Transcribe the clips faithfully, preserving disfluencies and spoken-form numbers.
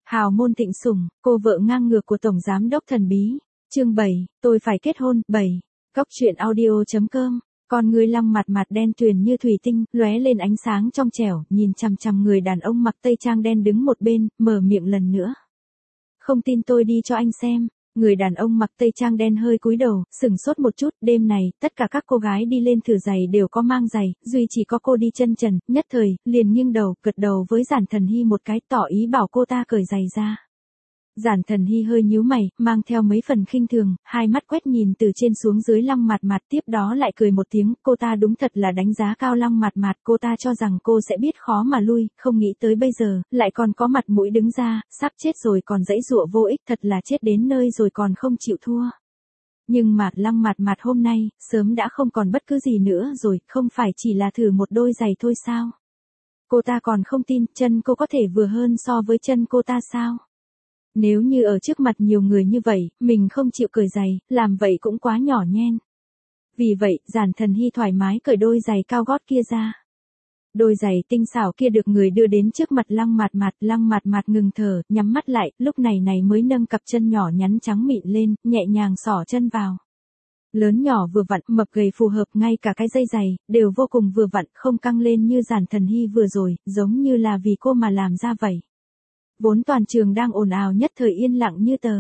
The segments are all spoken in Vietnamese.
Hào môn thịnh sủng, cô vợ ngang ngược của Tổng Giám đốc thần bí. Chương bảy, tôi phải kết hôn. bảy. Cóc truyện audio.com. Con ngươi Lăng mặt mặt đen tuyền như thủy tinh, lóe lên ánh sáng trong trẻo, nhìn chằm chằm người đàn ông mặc tây trang đen đứng một bên, mở miệng lần nữa. Không tin tôi đi cho anh xem. Người đàn ông mặc tây trang đen hơi cúi đầu, sửng sốt một chút. Đêm này, tất cả các cô gái đi lên thử giày đều có mang giày, duy chỉ có cô đi chân trần, nhất thời, liền nghiêng đầu, gật đầu với Giản Thần Hy một cái, tỏ ý bảo cô ta cởi giày ra. Giản Thần Hy hơi nhíu mày, mang theo mấy phần khinh thường, hai mắt quét nhìn từ trên xuống dưới Lăng mặt mặt, tiếp đó lại cười một tiếng. Cô ta đúng thật là đánh giá cao Lăng mặt mặt, cô ta cho rằng cô sẽ biết khó mà lui, không nghĩ tới bây giờ, lại còn có mặt mũi đứng ra, sắp chết rồi còn giãy giụa vô ích, thật là chết đến nơi rồi còn không chịu thua. Nhưng mà Lăng mặt mặt hôm nay, sớm đã không còn bất cứ gì nữa rồi, không phải chỉ là thử một đôi giày thôi sao? Cô ta còn không tin, chân cô có thể vừa hơn so với chân cô ta sao? Nếu như ở trước mặt nhiều người như vậy, mình không chịu cởi giày, làm vậy cũng quá nhỏ nhen. Vì vậy, Giản Thần Hy thoải mái cởi đôi giày cao gót kia ra. Đôi giày tinh xảo kia được người đưa đến trước mặt Lăng mặt mặt, Lăng mặt mặt ngừng thở, nhắm mắt lại, lúc này này mới nâng cặp chân nhỏ nhắn trắng mịn lên, nhẹ nhàng xỏ chân vào. Lớn nhỏ vừa vặn, mập gầy phù hợp, ngay cả cái dây giày, đều vô cùng vừa vặn, không căng lên như Giản Thần Hy vừa rồi, giống như là vì cô mà làm ra vậy. Vốn toàn trường đang ồn ào nhất thời yên lặng như tờ.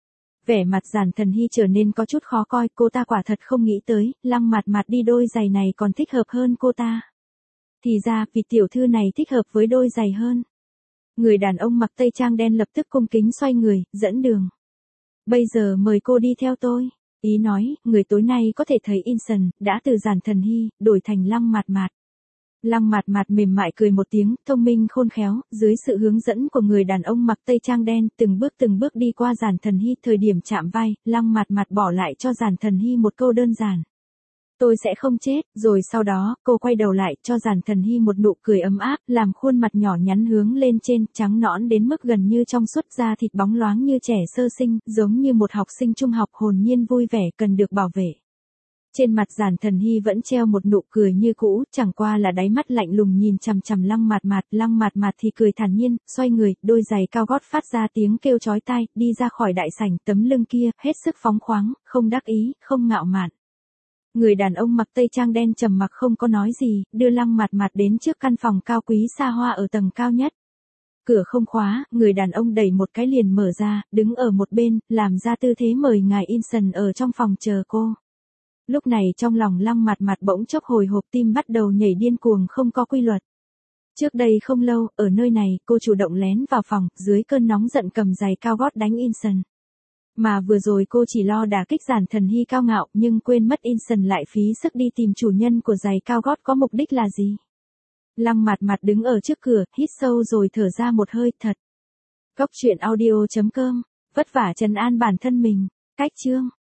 Vẻ mặt Giản Thần Hy trở nên có chút khó coi, cô ta quả thật không nghĩ tới, Lăng mặt mặt đi đôi giày này còn thích hợp hơn cô ta. Thì ra, vị tiểu thư này thích hợp với đôi giày hơn. Người đàn ông mặc tây trang đen lập tức cung kính xoay người, dẫn đường. Bây giờ mời cô đi theo tôi. Ý nói, người tối nay có thể thấy Inson, đã từ Giản Thần Hy, đổi thành Lăng mặt mặt. Lăng mặt mặt mềm mại cười một tiếng, thông minh khôn khéo, dưới sự hướng dẫn của người đàn ông mặc tây trang đen, từng bước từng bước đi qua Giản Thần Hy, thời điểm chạm vai, Lăng mặt mặt bỏ lại cho Giản Thần Hy một câu đơn giản. Tôi sẽ không chết, rồi sau đó, cô quay đầu lại, cho Giản Thần Hy một nụ cười ấm áp, làm khuôn mặt nhỏ nhắn hướng lên trên, trắng nõn đến mức gần như trong suốt, da thịt bóng loáng như trẻ sơ sinh, giống như một học sinh trung học hồn nhiên vui vẻ, cần được bảo vệ. Trên mặt Giản Thần Hy vẫn treo một nụ cười như cũ, chẳng qua là đáy mắt lạnh lùng nhìn chằm chằm Lăng mặt mặt, Lăng mặt mặt thì cười thản nhiên, xoay người, đôi giày cao gót phát ra tiếng kêu chói tai, đi ra khỏi đại sảnh, tấm lưng kia, hết sức phóng khoáng, không đắc ý, không ngạo mạn. Người đàn ông mặc tây trang đen trầm mặc không có nói gì, đưa Lăng mặt mặt đến trước căn phòng cao quý xa hoa ở tầng cao nhất. Cửa không khóa, người đàn ông đẩy một cái liền mở ra, đứng ở một bên, làm ra tư thế mời ngài Inson ở trong phòng chờ cô. Lúc này trong lòng Lăng mặt mặt bỗng chốc hồi hộp, tim bắt đầu nhảy điên cuồng không có quy luật. Trước đây không lâu, ở nơi này, cô chủ động lén vào phòng, dưới cơn nóng giận cầm giày cao gót đánh Inson. Mà vừa rồi cô chỉ lo đả kích Giản Thần Hy cao ngạo, nhưng quên mất Inson lại phí sức đi tìm chủ nhân của giày cao gót có mục đích là gì. Lăng mặt mặt đứng ở trước cửa, hít sâu rồi thở ra một hơi, thật. Cóc truyện audio.com, vất vả trấn an bản thân mình. Cách chương.